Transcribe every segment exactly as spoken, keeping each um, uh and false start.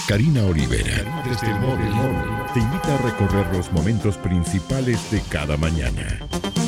Karina Olivera, desde el móvil, te invita a recorrer los momentos principales de cada mañana.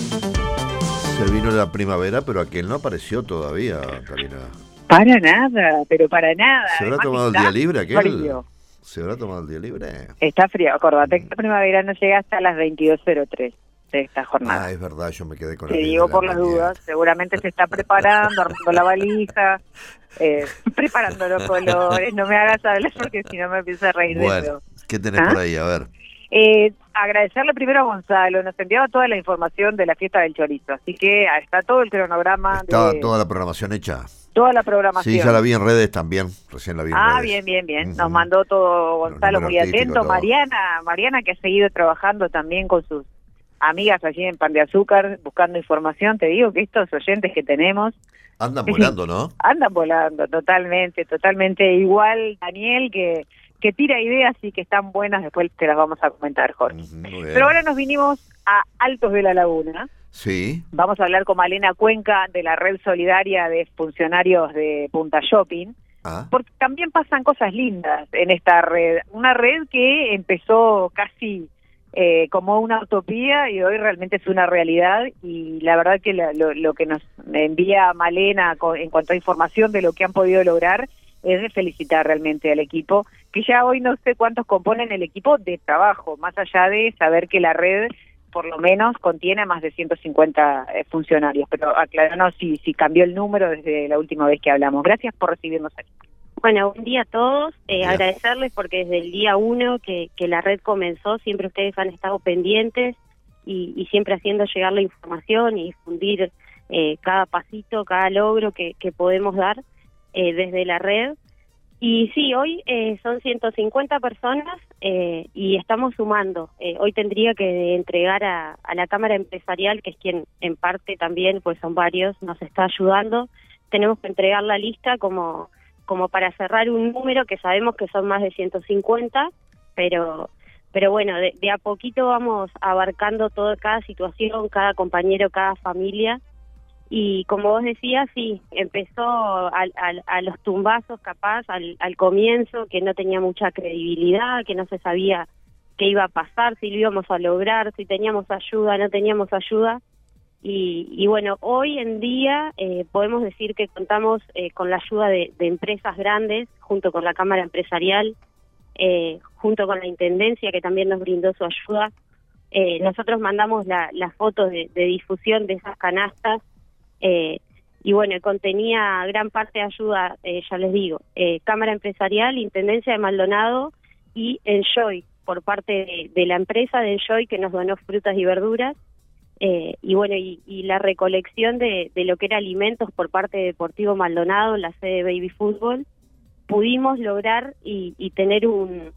Se vino la primavera, pero aquel no apareció todavía, Karina. Para nada, pero para nada. ¿Se habrá Además, tomado el está día libre aquel? frío. ¿Se habrá tomado el día libre? Está frío, acordate que la primavera no llega hasta las veintidós cero tres de esta jornada. Ah, es verdad, yo me quedé con Te las diez digo de la por las mañana. dudas, seguramente se está preparando, armando la valija, eh, preparando los colores. No me hagas hablar porque si no me empiezo a reír de Bueno, nuevo. ¿qué tenés ¿Ah? por ahí? A ver. Eh, agradecerle primero a Gonzalo, nos enviaba toda la información de la fiesta del chorizo, así que está todo el cronograma, ¿Estaba de toda la programación hecha? toda la programación. Sí, ya la vi en redes también, recién la vi en Ah, redes. bien, bien, bien. Ujú. Nos mandó todo Gonzalo, Los muy números atento. artísticos, todo. Mariana, Mariana que ha seguido trabajando también con sus amigas allí en Pan de Azúcar, buscando información. Te digo que estos oyentes que tenemos Andan volando, ¿no? andan volando, totalmente, totalmente. Igual Daniel que, que tira ideas y que están buenas, después te las vamos a comentar, Jorge. Ujú, muy bien. Pero ahora nos vinimos a Altos de la Laguna. Sí. Vamos a hablar con Malena Cuenca de la Red Solidaria de Funcionarios de Punta Shopping. Ah, Porque también pasan cosas lindas en esta red. Una red que empezó casi eh, como una utopía y hoy realmente es una realidad. Y la verdad que la, lo, lo que nos envía Malena con, en cuanto a información de lo que han podido lograr es de felicitar realmente al equipo, que ya hoy no sé cuántos componen el equipo de trabajo, más allá de saber que la red por lo menos contiene más de ciento cincuenta eh, funcionarios, pero aclaranos si, si cambió el número desde la última vez que hablamos. Gracias por recibirnos aquí. Bueno, buen día a todos, eh, Bien. agradecerles porque desde el día uno que, que la red comenzó, siempre ustedes han estado pendientes y, y siempre haciendo llegar la información y difundir eh, cada pasito, cada logro que, que podemos dar eh, desde la red. Y sí, hoy eh, son ciento cincuenta personas eh, y estamos sumando. Eh, hoy tendría que entregar a, a la Cámara Empresarial, que es quien en parte también, pues son varios, nos está ayudando. Tenemos que entregar la lista como, como para cerrar un número que sabemos que son más de ciento cincuenta, pero pero bueno, de, de a poquito vamos abarcando toda cada situación, cada compañero, cada familia. Y como vos decías, sí, empezó al, al, a los tumbazos capaz, al, al comienzo, que no tenía mucha credibilidad, que no se sabía qué iba a pasar, si lo íbamos a lograr, si teníamos ayuda, no teníamos ayuda. Y, y bueno, hoy en día eh, podemos decir que contamos eh, con la ayuda de, de empresas grandes, junto con la Cámara Empresarial, eh, junto con la Intendencia, que también nos brindó su ayuda. Eh, nosotros mandamos la, las fotos de, de difusión de esas canastas. Eh, y bueno, contenía gran parte de ayuda, eh, ya les digo, eh, Cámara Empresarial, Intendencia de Maldonado y Enjoy, por parte de, de la empresa de Enjoy que nos donó frutas y verduras, eh, y bueno, y, y la recolección de, de lo que era alimentos por parte de Deportivo Maldonado, la sede de Baby Fútbol. Pudimos lograr y, y tener un,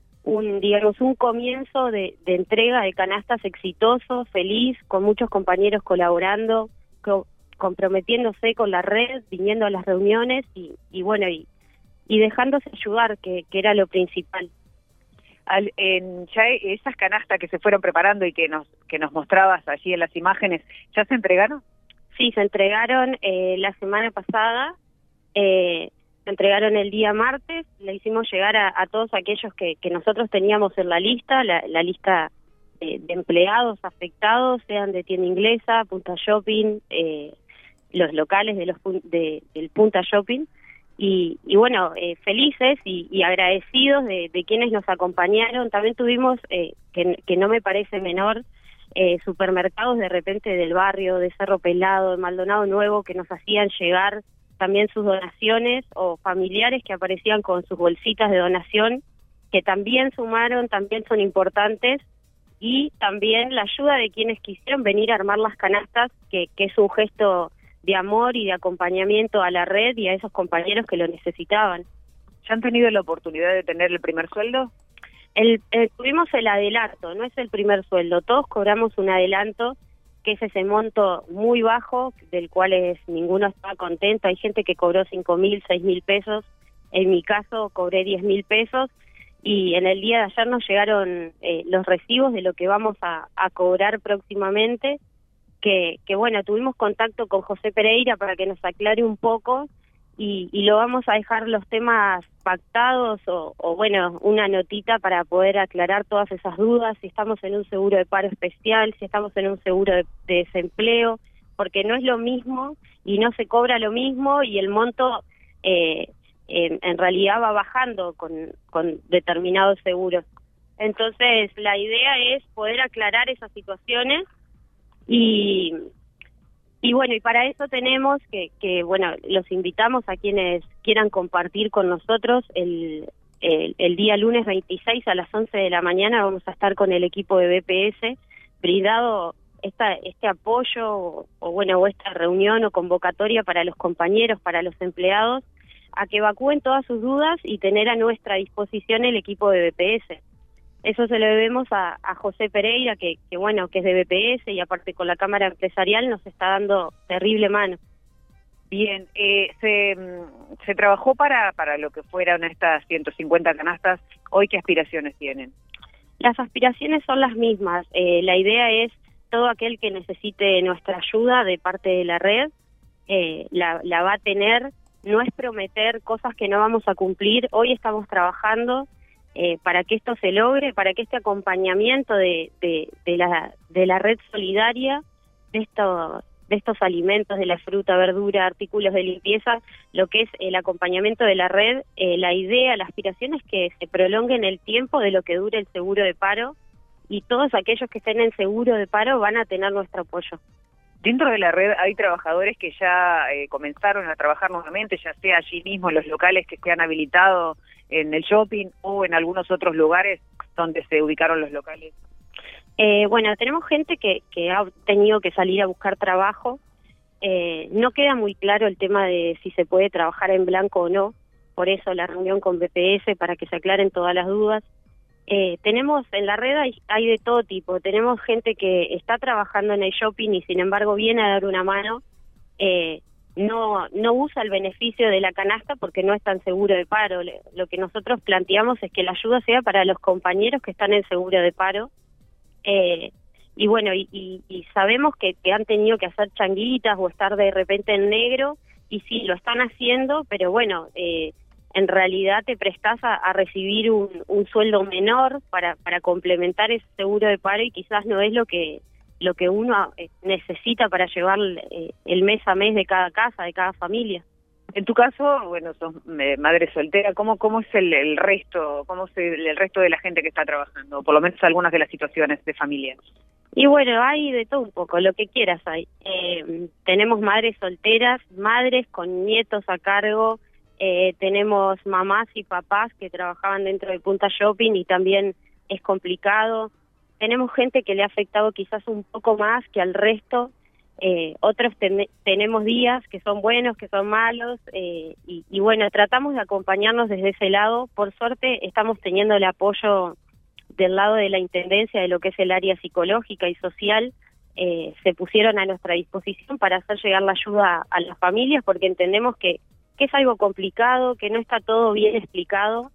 un, digamos, un comienzo de, de entrega de canastas exitoso, feliz, con muchos compañeros colaborando, co comprometiéndose con la red, viniendo a las reuniones y, y bueno, y, y dejándose ayudar, que, que era lo principal. Al, en, ya esas canastas que se fueron preparando y que nos que nos mostrabas allí en las imágenes, ¿ya se entregaron? Sí, se entregaron eh, la semana pasada, eh, se entregaron el día martes, le hicimos llegar a, a todos aquellos que, que nosotros teníamos en la lista, la, la lista de, de empleados afectados, sean de Tienda Inglesa, Punta Shopping, eh, los locales de los de, del Punta Shopping, y, y bueno, eh, felices y, y agradecidos de, de quienes nos acompañaron. También tuvimos, eh, que, que no me parece menor, eh, supermercados de repente del barrio, de Cerro Pelado, de Maldonado Nuevo, que nos hacían llegar también sus donaciones, o familiares que aparecían con sus bolsitas de donación, que también sumaron, también son importantes, y también la ayuda de quienes quisieron venir a armar las canastas, que, que es un gesto de amor y de acompañamiento a la red y a esos compañeros que lo necesitaban. ¿Ya han tenido la oportunidad de tener el primer sueldo? El, el, tuvimos el adelanto, no es el primer sueldo, todos cobramos un adelanto, que es ese monto muy bajo, del cual es, ninguno está contento. Hay gente que cobró cinco mil, seis mil pesos, en mi caso cobré diez mil pesos, y en el día de ayer nos llegaron eh, los recibos de lo que vamos a, a cobrar próximamente, que, que bueno, tuvimos contacto con José Pereira para que nos aclare un poco, y, y lo vamos a dejar los temas pactados o, o bueno, una notita para poder aclarar todas esas dudas, si estamos en un seguro de paro especial, si estamos en un seguro de, de desempleo, porque no es lo mismo y no se cobra lo mismo y el monto eh, en, en realidad va bajando con, con determinados seguros. Entonces, la idea es poder aclarar esas situaciones y, y bueno, y para eso tenemos que, que, bueno, los invitamos a quienes quieran compartir con nosotros el, el, el día lunes veintiséis a las once de la mañana vamos a estar con el equipo de B P S, brindado esta, este apoyo o, o bueno, o esta reunión o convocatoria para los compañeros, para los empleados, a que evacúen todas sus dudas y tener a nuestra disposición el equipo de B P S. Eso se lo debemos a, a José Pereira, que, que bueno, que es de B P S y aparte con la Cámara Empresarial nos está dando terrible mano. Bien, eh, se, se trabajó para, para lo que fueran estas ciento cincuenta canastas. ¿Hoy qué aspiraciones tienen? Las aspiraciones son las mismas. Eh, la idea es todo aquel que necesite nuestra ayuda de parte de la red, eh, la, la va a tener. No es prometer cosas que no vamos a cumplir. Hoy estamos trabajando eh, para que esto se logre, para que este acompañamiento de, de, de, la, de la red solidaria, de estos, de estos alimentos, de la fruta, verdura, artículos de limpieza, lo que es el acompañamiento de la red, eh, la idea, la aspiración es que se prolongue en el tiempo de lo que dure el seguro de paro y todos aquellos que estén en seguro de paro van a tener nuestro apoyo. Dentro de la red hay trabajadores que ya eh, comenzaron a trabajar nuevamente, ya sea allí mismo en los locales que se han habilitado en el shopping o en algunos otros lugares donde se ubicaron los locales. Eh, bueno, tenemos gente que, que ha tenido que salir a buscar trabajo. Eh, no queda muy claro el tema de si se puede trabajar en blanco o no, por eso la reunión con B P S para que se aclaren todas las dudas. Eh, tenemos en la red hay, hay de todo tipo, tenemos gente que está trabajando en el shopping y sin embargo viene a dar una mano, eh, no no usa el beneficio de la canasta porque no está en seguro de paro. Le, lo que nosotros planteamos es que la ayuda sea para los compañeros que están en seguro de paro, eh, y bueno, y, y, y sabemos que, que han tenido que hacer changuitas o estar de repente en negro, y sí, lo están haciendo, pero bueno, eh, en realidad te prestás a, a recibir un, un sueldo menor para, para complementar ese seguro de paro y quizás no es lo que lo que uno necesita para llevar eh, el mes a mes de cada casa, de cada familia. En tu caso, bueno, sos eh, madre soltera, ¿cómo cómo es el, el resto, cómo es el, el resto de la gente que está trabajando? Por lo menos algunas de las situaciones de familia. Y bueno, hay de todo un poco, lo que quieras hay. Eh, tenemos madres solteras, madres con nietos a cargo. Eh, tenemos mamás y papás que trabajaban dentro de Punta Shopping y también es complicado. Tenemos gente que le ha afectado quizás un poco más que al resto. Eh, otros ten- tenemos días que son buenos, que son malos, eh, y, y bueno, tratamos de acompañarnos desde ese lado. Por suerte estamos teniendo el apoyo del lado de la Intendencia de lo que es el área psicológica y social. Eh, se pusieron a nuestra disposición para hacer llegar la ayuda a las familias porque entendemos que que es algo complicado, que no está todo bien explicado,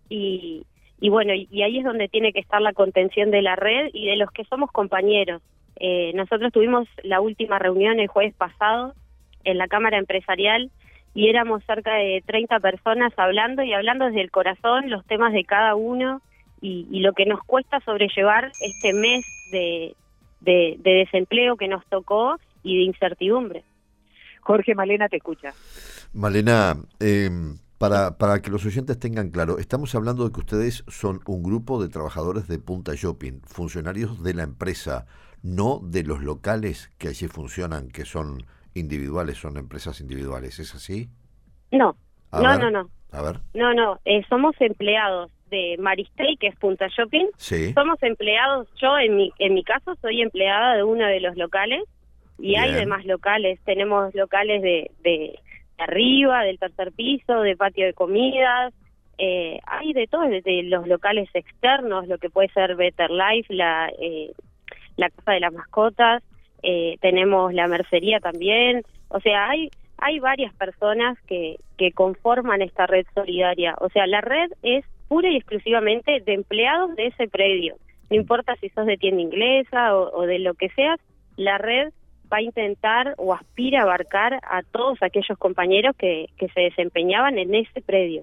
y, y bueno, y, y ahí es donde tiene que estar la contención de la red y de los que somos compañeros. Eh, nosotros tuvimos la última reunión el jueves pasado en la Cámara Empresarial y éramos cerca de treinta personas hablando y hablando desde el corazón los temas de cada uno y, y lo que nos cuesta sobrellevar este mes de, de, de desempleo que nos tocó y de incertidumbre. Jorge, Malena te escucha. Malena, eh, para, para que los oyentes tengan claro, estamos hablando de que ustedes son un grupo de trabajadores de Punta Shopping, funcionarios de la empresa, no de los locales que allí funcionan, que son individuales, son empresas individuales, ¿es así? No, a no, ver, no, no. A ver. No, no, eh, somos empleados de Maristey, que es Punta Shopping. Sí. Somos empleados, yo en mi, en mi caso soy empleada de uno de los locales. Y Bien. Hay demás locales, tenemos locales de, de arriba, del tercer piso, de patio de comidas, eh, hay de todo, desde los locales externos, lo que puede ser Better Life, la, eh, la Casa de las Mascotas, eh, tenemos la mercería también, o sea, hay hay varias personas que, que conforman esta red solidaria, o sea, la red es pura y exclusivamente de empleados de ese predio, no importa si sos de tienda inglesa o, o de lo que seas, la red va a intentar o aspira a abarcar a todos aquellos compañeros que, que se desempeñaban en ese predio.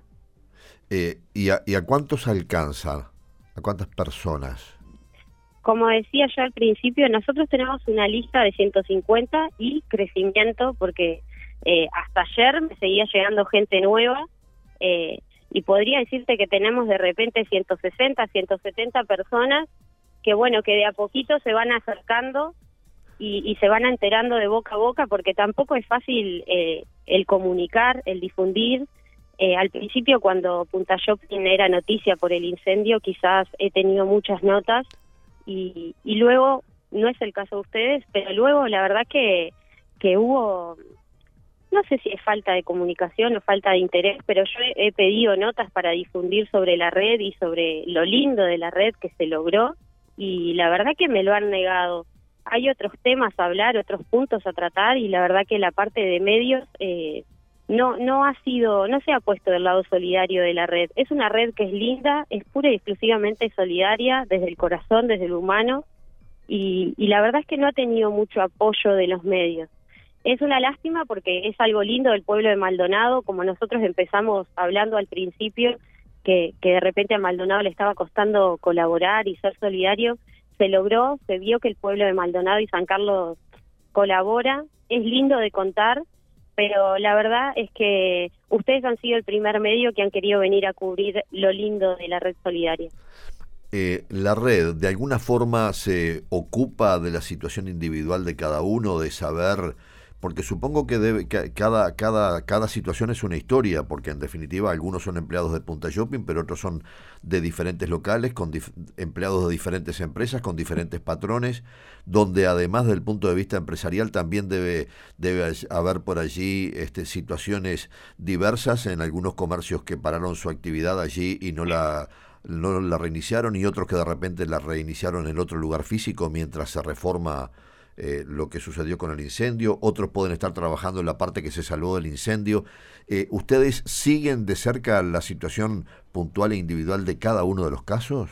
Eh, ¿y, a, ¿Y a cuántos alcanza? ¿A cuántas personas? Como decía yo al principio, nosotros tenemos una lista de ciento cincuenta y crecimiento, porque eh, hasta ayer me seguía llegando gente nueva, eh, y podría decirte que tenemos de repente ciento sesenta, ciento setenta personas que, bueno, que de a poquito se van acercando y, y se van enterando de boca a boca, porque tampoco es fácil eh, el comunicar, el difundir. Eh, al principio, cuando Punta Shopping era noticia por el incendio, quizás he tenido muchas notas, y, y luego, no es el caso de ustedes, pero luego la verdad que, que hubo, no sé si es falta de comunicación o falta de interés, pero yo he, he pedido notas para difundir sobre la red y sobre lo lindo de la red que se logró, y la verdad que me lo han negado. Hay otros temas a hablar, otros puntos a tratar, y la verdad que la parte de medios eh, no no ha sido, no se ha puesto del lado solidario de la red. Es una red que es linda, es pura y exclusivamente solidaria, desde el corazón, desde lo humano, y, y la verdad es que no ha tenido mucho apoyo de los medios. Es una lástima porque es algo lindo del pueblo de Maldonado, como nosotros empezamos hablando al principio, que, que de repente a Maldonado le estaba costando colaborar y ser solidario. Se logró, se vio que el pueblo de Maldonado y San Carlos colabora, es lindo de contar, pero la verdad es que ustedes han sido el primer medio que han querido venir a cubrir lo lindo de la red solidaria. Eh, ¿La red de alguna forma se ocupa de la situación individual de cada uno, de saber, porque supongo que, debe, que cada, cada, cada situación es una historia, porque en definitiva algunos son empleados de Punta Shopping, pero otros son de diferentes locales, con dif- empleados de diferentes empresas, con diferentes patrones, donde además del punto de vista empresarial también debe, debe haber por allí este, situaciones diversas en algunos comercios que pararon su actividad allí y no la, no la reiniciaron, y otros que de repente la reiniciaron en otro lugar físico mientras se reforma Eh, lo que sucedió con el incendio. Otros pueden estar trabajando en la parte que se salvó del incendio. Eh, ¿Ustedes siguen de cerca la situación puntual e individual de cada uno de los casos?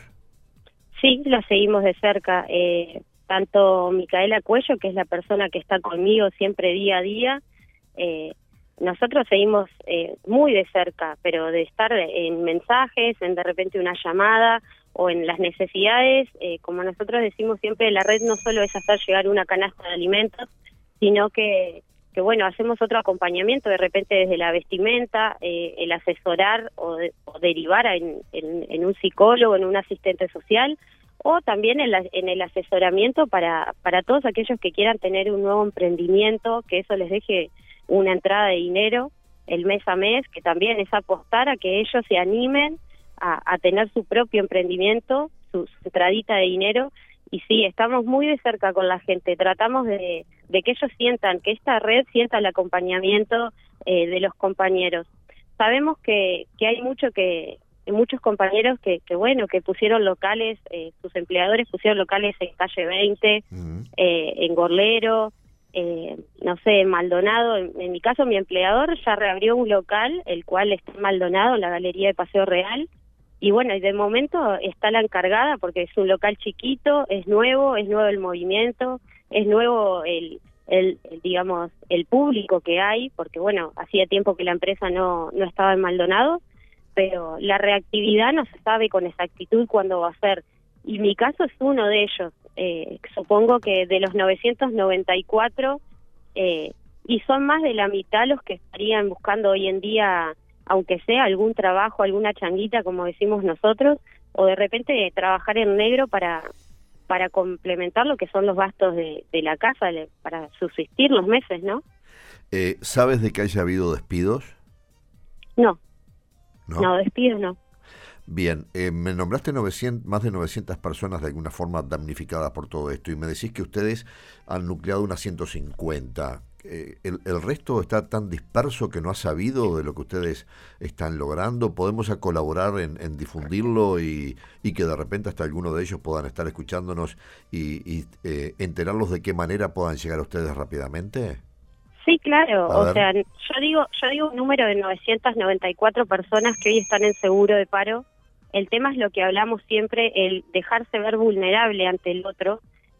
Sí, lo seguimos de cerca. Eh, tanto Micaela Cuello, que es la persona que está conmigo siempre día a día, eh, nosotros seguimos eh, muy de cerca, pero de estar en mensajes, en de repente una llamada o en las necesidades, eh, como nosotros decimos siempre, la red no solo es hacer llegar una canasta de alimentos, sino que, que bueno, hacemos otro acompañamiento, de repente desde la vestimenta, eh, el asesorar o, de, o derivar en, en, en un psicólogo, en un asistente social, o también en, la, en el asesoramiento para, para todos aquellos que quieran tener un nuevo emprendimiento, que eso les deje una entrada de dinero el mes a mes, que también es apostar a que ellos se animen A, a tener su propio emprendimiento, su, su entradita de dinero. Y sí, estamos muy de cerca con la gente, tratamos de, de que ellos sientan, que esta red sienta el acompañamiento eh, de los compañeros. Sabemos que, que hay mucho que muchos compañeros que, que bueno, que pusieron locales, eh, sus empleadores pusieron locales en calle veinte, uh-huh. eh, en Gorlero, eh, no sé, en Maldonado. En, en mi caso, mi empleador ya reabrió un local, el cual está en Maldonado, en la Galería de Paseo Real. Y bueno, y de momento está la encargada porque es un local chiquito, es nuevo, es nuevo el movimiento, es nuevo el, el, el digamos, el público que hay, porque bueno, hacía tiempo que la empresa no, no estaba en Maldonado, pero la reactividad no se sabe con exactitud cuándo va a ser. Y mi caso es uno de ellos. Eh, supongo que de los novecientos noventa y cuatro, eh, y son más de la mitad los que estarían buscando hoy en día, aunque sea algún trabajo, alguna changuita, como decimos nosotros, o de repente trabajar en negro para para complementar lo que son los gastos de, de la casa, para subsistir los meses, ¿no? Eh, ¿Sabes de que haya habido despidos? No, no, no despidos no. Bien, eh, me nombraste novecientas, más de novecientas personas de alguna forma damnificadas por todo esto, y me decís que ustedes han nucleado unas ciento cincuenta. Eh, el, ¿El resto está tan disperso que no ha sabido de lo que ustedes están logrando? ¿Podemos a colaborar en, en difundirlo y, y que de repente hasta alguno de ellos puedan estar escuchándonos y, y eh, enterarlos de qué manera puedan llegar a ustedes rápidamente? Sí, claro. O sea, yo digo, yo digo un número de novecientas noventa y cuatro personas que hoy están en seguro de paro. El tema es lo que hablamos siempre, el dejarse ver vulnerable ante el otro.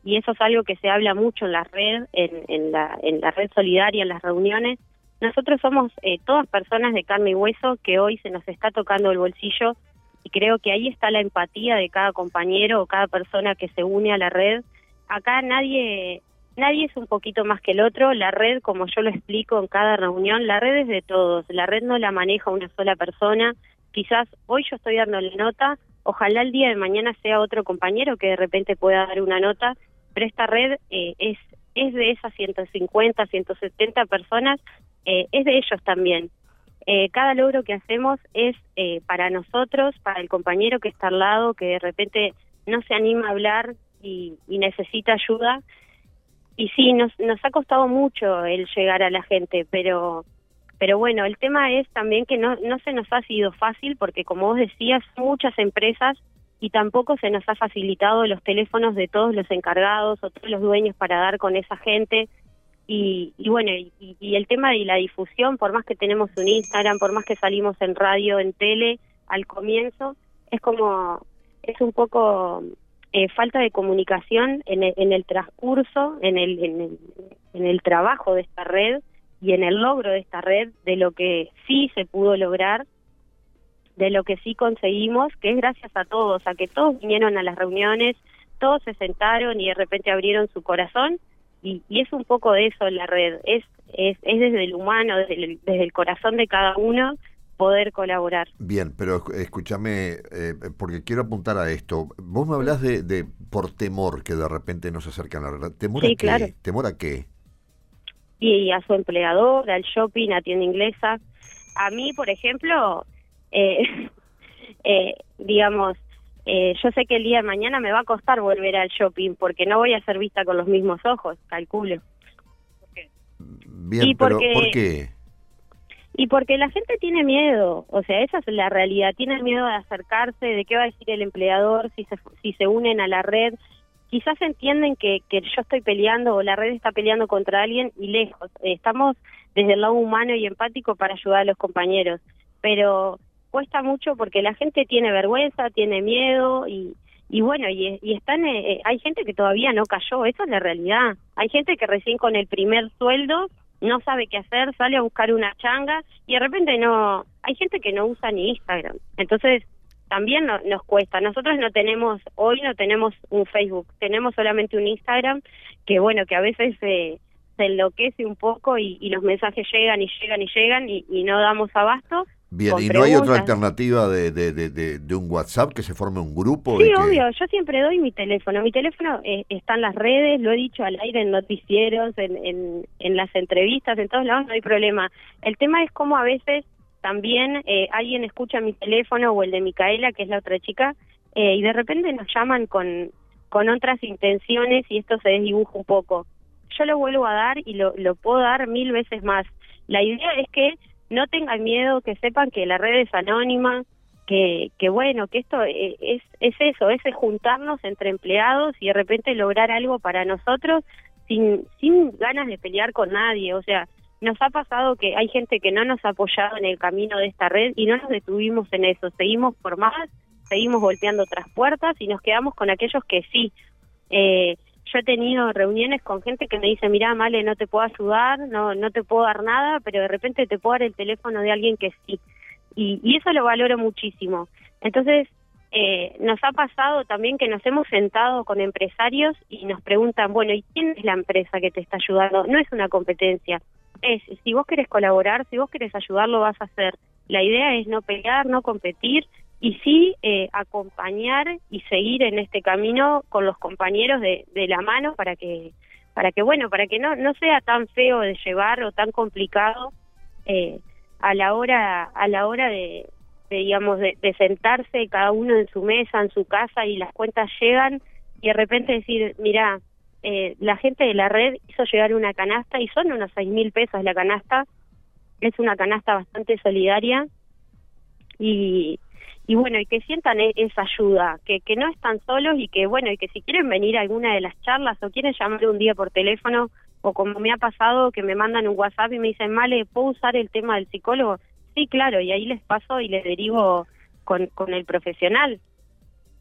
y eso es algo que se habla mucho en la red, en, en, la, en la red solidaria, en las reuniones. Nosotros somos eh, todas personas de carne y hueso que hoy se nos está tocando el bolsillo, y creo que ahí está la empatía de cada compañero o cada persona que se une a la red. Acá nadie nadie es un poquito más que el otro. La red, como yo lo explico en cada reunión, la red es de todos. La red no la maneja una sola persona. Quizás hoy yo estoy dando la nota, ojalá el día de mañana sea otro compañero que de repente pueda dar una nota, pero esta red eh, es, es de esas ciento cincuenta, ciento setenta personas, eh, es de ellos también. Eh, cada logro que hacemos es eh, para nosotros, para el compañero que está al lado, que de repente no se anima a hablar y, y necesita ayuda. Y sí, nos, nos ha costado mucho el llegar a la gente, pero pero bueno, el tema es también que no, no se nos ha sido fácil, porque como vos decías, muchas empresas, y tampoco se nos ha facilitado los teléfonos de todos los encargados o todos los dueños para dar con esa gente. Y, y bueno, y, y el tema de la difusión, por más que tenemos un Instagram, por más que salimos en radio, en tele, al comienzo, es como, es un poco eh, falta de comunicación en el, en el transcurso, en el, en el, en el trabajo de esta red y en el logro de esta red, de lo que sí se pudo lograr, de lo que sí conseguimos, que es gracias a todos, a que todos vinieron a las reuniones, todos se sentaron y de repente abrieron su corazón. Y, y es un poco de eso la red, es es, es desde el humano, desde el, desde el corazón de cada uno, poder colaborar. Bien, pero escúchame, eh, porque quiero apuntar a esto. Vos me hablás de, de por temor que de repente no se acercan a la red. ¿Temor Sí, a qué? claro. ¿Temor a qué? Y a su empleador, al shopping, a tienda inglesa. A mí, por ejemplo, eh, eh, digamos... Eh, yo sé que el día de mañana me va a costar volver al shopping porque no voy a ser vista con los mismos ojos, calculo. Bien, y pero porque, ¿por qué? Y porque la gente tiene miedo, o sea, esa es la realidad, tienen miedo de acercarse, de qué va a decir el empleador si se, si se unen a la red. Quizás entienden que, que yo estoy peleando o la red está peleando contra alguien y lejos. Eh, estamos desde el lado humano y empático para ayudar a los compañeros, pero... cuesta mucho porque la gente tiene vergüenza, tiene miedo y, y bueno, y, y están eh, hay gente que todavía no cayó, esa es la realidad. Hay gente que recién con el primer sueldo no sabe qué hacer, sale a buscar una changa y de repente no, hay gente que no usa ni Instagram. Entonces, también no, nos cuesta. Nosotros no tenemos, hoy no tenemos un Facebook, tenemos solamente un Instagram que bueno, que a veces eh, se enloquece un poco y, y los mensajes llegan y llegan y llegan y, y no damos abasto. Bien, ¿y no hay otra alternativa de, de, de, de, de un WhatsApp, que se forme un grupo? Sí, y que... obvio, yo siempre doy mi teléfono. Mi teléfono eh, está en las redes, lo he dicho al aire en noticieros, en, en, en las entrevistas, en todos lados, no hay problema. El tema es cómo a veces también eh, alguien escucha mi teléfono o el de Micaela, que es la otra chica, eh, y de repente nos llaman con, con otras intenciones y esto se desdibuja un poco. Yo lo vuelvo a dar y lo, lo puedo dar mil veces más. La idea es que no tengan miedo, que sepan que la red es anónima, que, que bueno, que esto es, es eso, es juntarnos entre empleados y de repente lograr algo para nosotros sin, sin ganas de pelear con nadie. O sea, nos ha pasado que hay gente que no nos ha apoyado en el camino de esta red y no nos detuvimos en eso, seguimos por más, seguimos golpeando otras puertas y nos quedamos con aquellos que sí. Eh, Yo he tenido reuniones con gente que me dice, mirá, Male, no te puedo ayudar, no no te puedo dar nada, pero de repente te puedo dar el teléfono de alguien que sí. Y, y eso lo valoro muchísimo. Entonces, eh, nos ha pasado también que nos hemos sentado con empresarios y nos preguntan, bueno, ¿y quién es la empresa que te está ayudando? No es una competencia. Es, si vos querés colaborar, si vos querés ayudar, lo vas a hacer. La idea es no pelear, no competir, y sí eh, acompañar y seguir en este camino con los compañeros de, de la mano para que para que bueno para que no no sea tan feo de llevar o tan complicado eh, a la hora a la hora de, de digamos de, de sentarse cada uno en su mesa, en su casa, y las cuentas llegan y de repente decir, mirá, eh, la gente de la red hizo llegar una canasta y son unos seis mil pesos la canasta, es una canasta bastante solidaria y y bueno, y que sientan e- esa ayuda, que que no están solos y que bueno, y que si quieren venir a alguna de las charlas o quieren llamar un día por teléfono, o como me ha pasado que me mandan un WhatsApp y me dicen, Male, ¿puedo usar el tema del psicólogo? Sí, claro, y ahí les paso y les derivo con, con el profesional.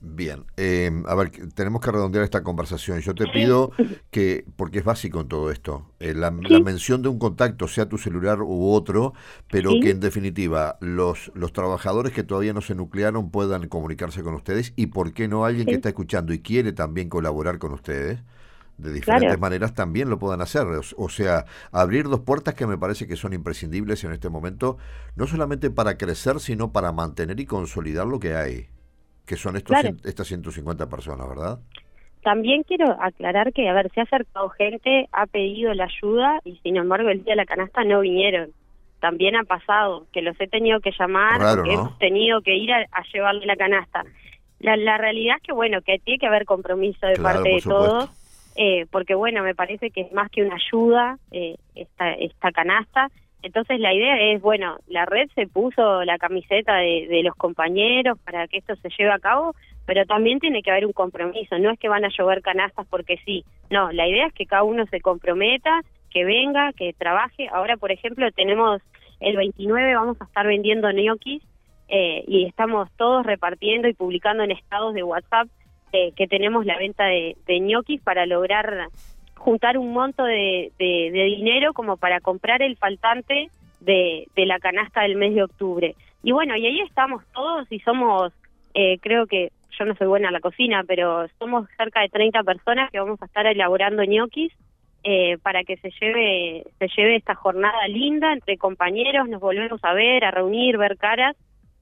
Bien, eh, a ver, tenemos que redondear esta conversación. Yo te pido que, porque es básico en todo esto, eh, la, Sí. la mención de un contacto, sea tu celular u otro, pero Sí. que en definitiva los, los trabajadores que todavía no se nuclearon puedan comunicarse con ustedes y por qué no alguien Sí. que está escuchando y quiere también colaborar con ustedes, de diferentes Claro. maneras también lo puedan hacer. O, o sea, abrir dos puertas que me parece que son imprescindibles en este momento, no solamente para crecer, sino para mantener y consolidar lo que hay, que son estos Claro. cien- estas ciento cincuenta personas, ¿verdad? También quiero aclarar que, a ver, se ha acercado gente, ha pedido la ayuda y sin embargo el día de la canasta no vinieron. También ha pasado que los he tenido que llamar, Raro, porque ¿no? hemos tenido que ir a, a llevarle la canasta. La, la realidad es que, bueno, que tiene que haber compromiso de Claro, parte por de supuesto. todos, eh, porque, bueno, me parece que es más que una ayuda eh, esta, esta canasta. Entonces la idea es, bueno, la red se puso la camiseta de, de los compañeros para que esto se lleve a cabo, pero también tiene que haber un compromiso, no es que van a llover canastas porque sí, no, la idea es que cada uno se comprometa, que venga, que trabaje. Ahora, por ejemplo, tenemos el veintinueve, vamos a estar vendiendo ñoquis eh, y estamos todos repartiendo y publicando en estados de WhatsApp eh, que tenemos la venta de, de ñoquis para lograr juntar un monto de, de, de dinero como para comprar el faltante de, de la canasta del mes de octubre. Y bueno, y ahí estamos todos y somos, eh, creo que, yo no soy buena en la cocina, pero somos cerca de treinta personas que vamos a estar elaborando ñoquis eh, para que se lleve, se lleve esta jornada linda entre compañeros, nos volvemos a ver, a reunir, ver caras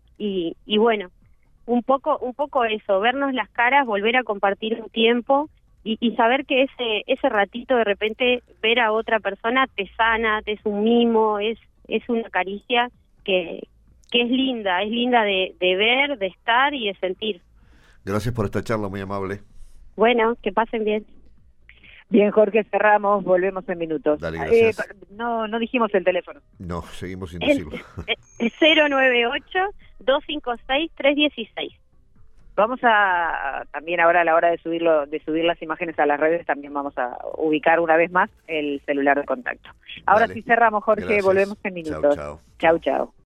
y, y bueno, un poco, un poco eso, vernos las caras, volver a compartir un tiempo. Y, y saber que ese ese ratito de repente ver a otra persona te sana, te es un mimo, es es una caricia que, que es linda, es linda de, de ver, de estar y de sentir. Gracias por esta charla, muy amable. Bueno, que pasen bien. Bien, Jorge, cerramos, volvemos en minutos. Dale, gracias. Eh, no, no dijimos el teléfono. No, seguimos sin El, decirlo. el cero nueve ocho, dos cinco seis, tres uno seis. Vamos a, también ahora a la hora de subirlo, de subir las imágenes a las redes, también vamos a ubicar una vez más el celular de contacto. Ahora Dale. sí cerramos, Jorge, Gracias. volvemos en minutos. Chau, chau. Chau, chau.